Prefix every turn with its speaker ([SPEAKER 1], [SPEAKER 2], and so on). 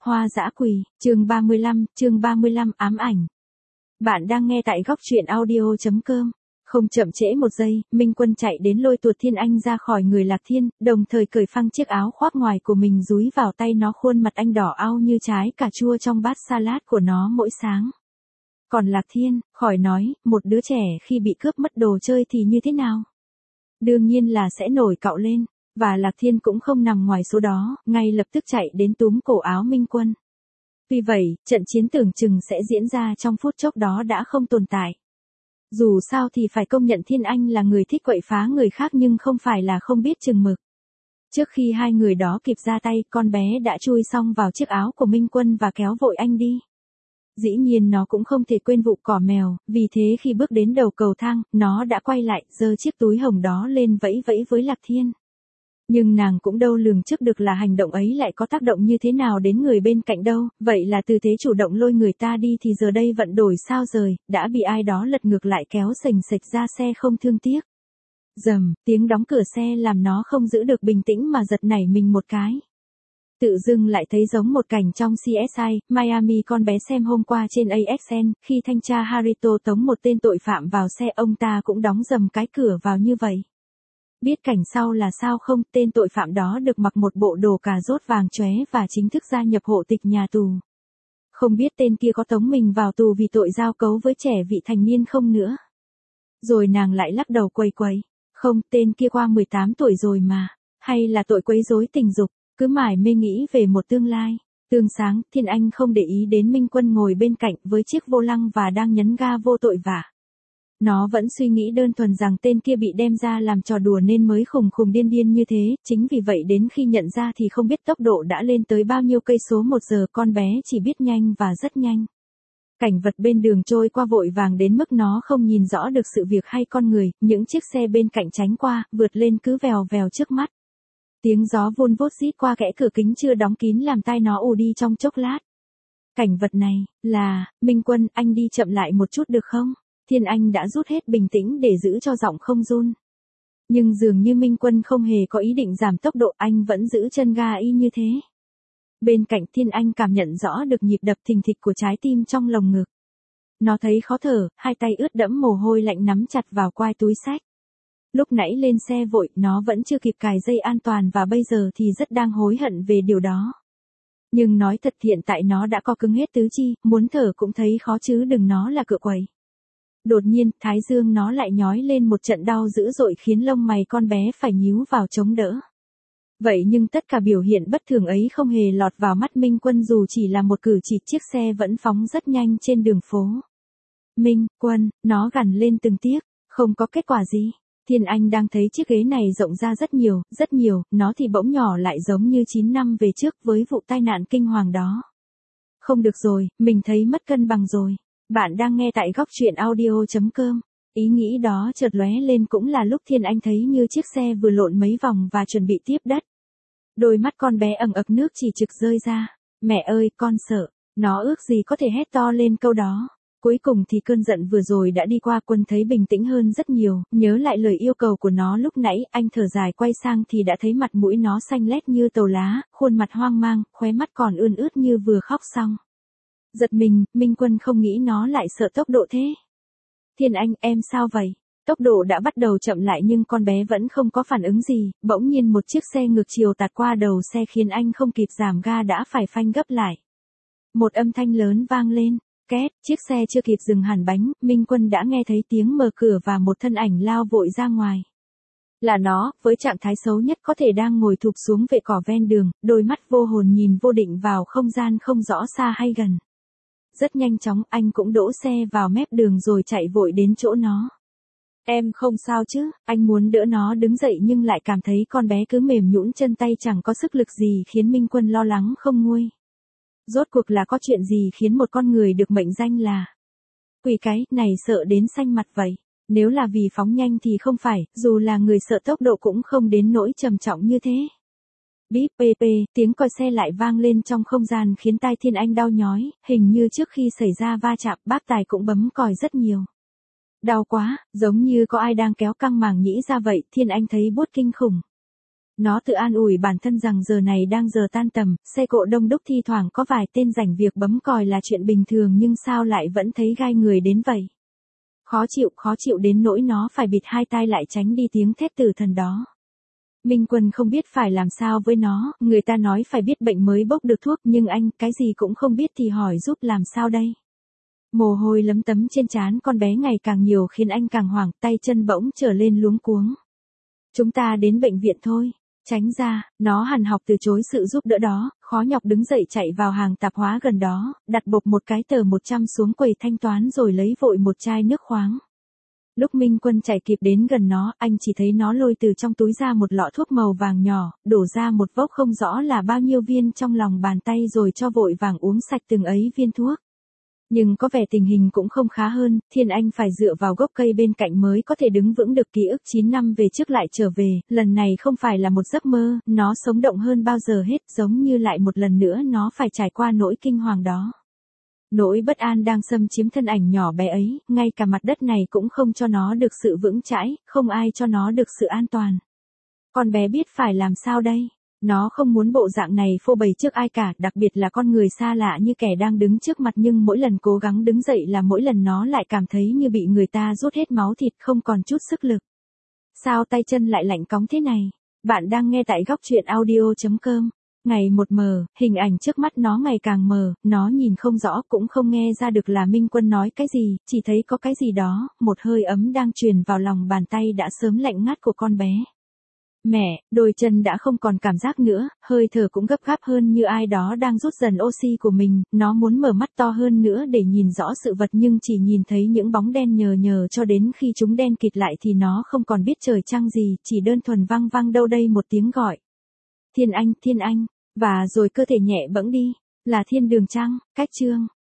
[SPEAKER 1] Hoa dã quỳ, chương 35 ám ảnh. Bạn đang nghe tại góc truyện audio.com. Không chậm trễ một giây, Minh Quân chạy đến lôi tuột Thiên Anh ra khỏi người Lạc Thiên, đồng thời cởi phăng chiếc áo khoác ngoài của mình dúi vào tay nó, khuôn mặt anh đỏ au như trái cà chua trong bát salad của nó mỗi sáng. Còn Lạc Thiên, khỏi nói, một đứa trẻ khi bị cướp mất đồ chơi thì như thế nào? Đương nhiên là sẽ nổi cạo lên. Và Lạc Thiên cũng không nằm ngoài số đó, ngay lập tức chạy đến túm cổ áo Minh Quân. Tuy vậy, trận chiến tưởng chừng sẽ diễn ra trong phút chốc đó đã không tồn tại. Dù sao thì phải công nhận Thiên Anh là người thích quậy phá người khác nhưng không phải là không biết chừng mực. Trước khi hai người đó kịp ra tay, con bé đã chui xong vào chiếc áo của Minh Quân và kéo vội anh đi. Dĩ nhiên nó cũng không thể quên vụ cỏ mèo, vì thế khi bước đến đầu cầu thang, nó đã quay lại, giơ chiếc túi hồng đó lên vẫy vẫy với Lạc Thiên. Nhưng nàng cũng đâu lường trước được là hành động ấy lại có tác động như thế nào đến người bên cạnh đâu, vậy là tư thế chủ động lôi người ta đi thì giờ đây vận đổi sao rời, đã bị ai đó lật ngược lại kéo sềnh sệch ra xe không thương tiếc. Rầm, tiếng đóng cửa xe làm nó không giữ được bình tĩnh mà giật nảy mình một cái. Tự dưng lại thấy giống một cảnh trong CSI, Miami con bé xem hôm qua trên AXN, khi thanh tra Harito tống một tên tội phạm vào xe ông ta cũng đóng dầm cái cửa vào như vậy. Biết cảnh sau là sao không, tên tội phạm đó được mặc một bộ đồ cà rốt vàng chóe và chính thức gia nhập hộ tịch nhà tù. Không biết tên kia có tống mình vào tù vì tội giao cấu với trẻ vị thành niên không nữa. Rồi nàng lại lắc đầu quầy quầy. Không, tên kia qua 18 tuổi rồi mà. Hay là tội quấy rối tình dục, cứ mải mê nghĩ về một tương lai. Tương sáng, Thiên Anh không để ý đến Minh Quân ngồi bên cạnh với chiếc vô lăng và đang nhấn ga vô tội vạ. Nó vẫn suy nghĩ đơn thuần rằng tên kia bị đem ra làm trò đùa nên mới khùng khùng điên điên như thế, chính vì vậy đến khi nhận ra thì không biết tốc độ đã lên tới bao nhiêu cây số một giờ, con bé chỉ biết nhanh và rất nhanh. Cảnh vật bên đường trôi qua vội vàng đến mức nó không nhìn rõ được sự việc hay con người, những chiếc xe bên cạnh tránh qua, vượt lên cứ vèo vèo trước mắt. Tiếng gió vun vút rít qua kẽ cửa kính chưa đóng kín làm tai nó ù đi trong chốc lát. Cảnh vật này, là, Minh Quân, anh đi chậm lại một chút được không? Thiên Anh đã rút hết bình tĩnh để giữ cho giọng không run. Nhưng dường như Minh Quân không hề có ý định giảm tốc độ, anh vẫn giữ chân ga y như thế. Bên cạnh Thiên Anh cảm nhận rõ được nhịp đập thình thịch của trái tim trong lồng ngực. Nó thấy khó thở, hai tay ướt đẫm mồ hôi lạnh nắm chặt vào quai túi xách. Lúc nãy lên xe vội, nó vẫn chưa kịp cài dây an toàn và bây giờ thì rất đang hối hận về điều đó. Nhưng nói thật hiện tại nó đã co cứng hết tứ chi, muốn thở cũng thấy khó chứ đừng nó là cựa quậy. Đột nhiên, thái dương nó lại nhói lên một trận đau dữ dội khiến lông mày con bé phải nhíu vào chống đỡ. Vậy nhưng tất cả biểu hiện bất thường ấy không hề lọt vào mắt Minh Quân dù chỉ là một cử chỉ, chiếc xe vẫn phóng rất nhanh trên đường phố. Minh Quân, nó gằn lên từng tiếc, không có kết quả gì. Thiên Anh đang thấy chiếc ghế này rộng ra rất nhiều, nó thì bỗng nhỏ lại giống như 9 năm về trước với vụ tai nạn kinh hoàng đó. Không được rồi, mình thấy mất cân bằng rồi. Bạn đang nghe tại góc truyện audio.com. Ý nghĩ đó chợt lóe lên cũng là lúc Thiên Anh thấy như chiếc xe vừa lộn mấy vòng và chuẩn bị tiếp đất. Đôi mắt con bé ẩn ực nước chỉ trực rơi ra. Mẹ ơi, con sợ. Nó ước gì có thể hét to lên câu đó. Cuối cùng thì cơn giận vừa rồi đã đi qua, Quân thấy bình tĩnh hơn rất nhiều, nhớ lại lời yêu cầu của nó lúc nãy, anh thở dài quay sang thì đã thấy mặt mũi nó xanh lét như tàu lá, khuôn mặt hoang mang, khóe mắt còn ươn ướt như vừa khóc xong. Giật mình, Minh Quân không nghĩ nó lại sợ tốc độ thế. Thiên Anh, em sao vậy? Tốc độ đã bắt đầu chậm lại nhưng con bé vẫn không có phản ứng gì, bỗng nhiên một chiếc xe ngược chiều tạt qua đầu xe khiến anh không kịp giảm ga đã phải phanh gấp lại. Một âm thanh lớn vang lên, két, chiếc xe chưa kịp dừng hẳn bánh, Minh Quân đã nghe thấy tiếng mở cửa và một thân ảnh lao vội ra ngoài. Là nó, với trạng thái xấu nhất có thể đang ngồi thụp xuống vệ cỏ ven đường, đôi mắt vô hồn nhìn vô định vào không gian không rõ xa hay gần. Rất nhanh chóng anh cũng đỗ xe vào mép đường rồi chạy vội đến chỗ nó. Em không sao chứ, anh muốn đỡ nó đứng dậy nhưng lại cảm thấy con bé cứ mềm nhũn chân tay chẳng có sức lực gì khiến Minh Quân lo lắng không nguôi. Rốt cuộc là có chuyện gì khiến một con người được mệnh danh là quỷ cái này sợ đến xanh mặt vậy? Nếu là vì phóng nhanh thì không phải, dù là người sợ tốc độ cũng không đến nỗi trầm trọng như thế. Bíp pp, tiếng còi xe lại vang lên trong không gian khiến tai Thiên Anh đau nhói, hình như trước khi xảy ra va chạm bác tài cũng bấm còi rất nhiều. Đau quá, giống như có ai đang kéo căng màng nhĩ ra vậy, Thiên Anh thấy buốt kinh khủng. Nó tự an ủi bản thân rằng giờ này đang giờ tan tầm, xe cộ đông đúc thi thoảng có vài tên rảnh việc bấm còi là chuyện bình thường nhưng sao lại vẫn thấy gai người đến vậy. Khó chịu đến nỗi nó phải bịt hai tai lại tránh đi tiếng thét tử thần đó. Minh Quân không biết phải làm sao với nó, người ta nói phải biết bệnh mới bốc được thuốc nhưng anh cái gì cũng không biết thì hỏi giúp làm sao đây. Mồ hôi lấm tấm trên trán con bé ngày càng nhiều khiến anh càng hoảng, tay chân bỗng trở lên luống cuống. Chúng ta đến bệnh viện thôi. Tránh ra, nó hằn học từ chối sự giúp đỡ đó, khó nhọc đứng dậy chạy vào hàng tạp hóa gần đó, đặt bộp một cái tờ 100 xuống quầy thanh toán rồi lấy vội một chai nước khoáng. Lúc Minh Quân chạy kịp đến gần nó, anh chỉ thấy nó lôi từ trong túi ra một lọ thuốc màu vàng nhỏ, đổ ra một vốc không rõ là bao nhiêu viên trong lòng bàn tay rồi cho vội vàng uống sạch từng ấy viên thuốc. Nhưng có vẻ tình hình cũng không khá hơn, Thiên Anh phải dựa vào gốc cây bên cạnh mới có thể đứng vững được. Ký ức 9 năm về trước lại trở về, lần này không phải là một giấc mơ, nó sống động hơn bao giờ hết, giống như lại một lần nữa nó phải trải qua nỗi kinh hoàng đó. Nỗi bất an đang xâm chiếm thân ảnh nhỏ bé ấy, ngay cả mặt đất này cũng không cho nó được sự vững chãi, không ai cho nó được sự an toàn. Con bé biết phải làm sao đây? Nó không muốn bộ dạng này phô bày trước ai cả, đặc biệt là con người xa lạ như kẻ đang đứng trước mặt, nhưng mỗi lần cố gắng đứng dậy là mỗi lần nó lại cảm thấy như bị người ta rút hết máu thịt, không còn chút sức lực. Sao tay chân lại lạnh cóng thế này? Bạn đang nghe tại góc truyện audio.com. Ngày một mờ, hình ảnh trước mắt nó ngày càng mờ, nó nhìn không rõ cũng không nghe ra được là Minh Quân nói cái gì, chỉ thấy có cái gì đó, một hơi ấm đang truyền vào lòng bàn tay đã sớm lạnh ngắt của con bé. Mẹ, đôi chân đã không còn cảm giác nữa, hơi thở cũng gấp gáp hơn như ai đó đang rút dần oxy của mình, nó muốn mở mắt to hơn nữa để nhìn rõ sự vật nhưng chỉ nhìn thấy những bóng đen nhờ nhờ cho đến khi chúng đen kịt lại thì nó không còn biết trời trăng gì, chỉ đơn thuần vang vang đâu đây một tiếng gọi. Thiên Anh, và rồi cơ thể nhẹ bẫng đi, là thiên đường trăng, cách chương.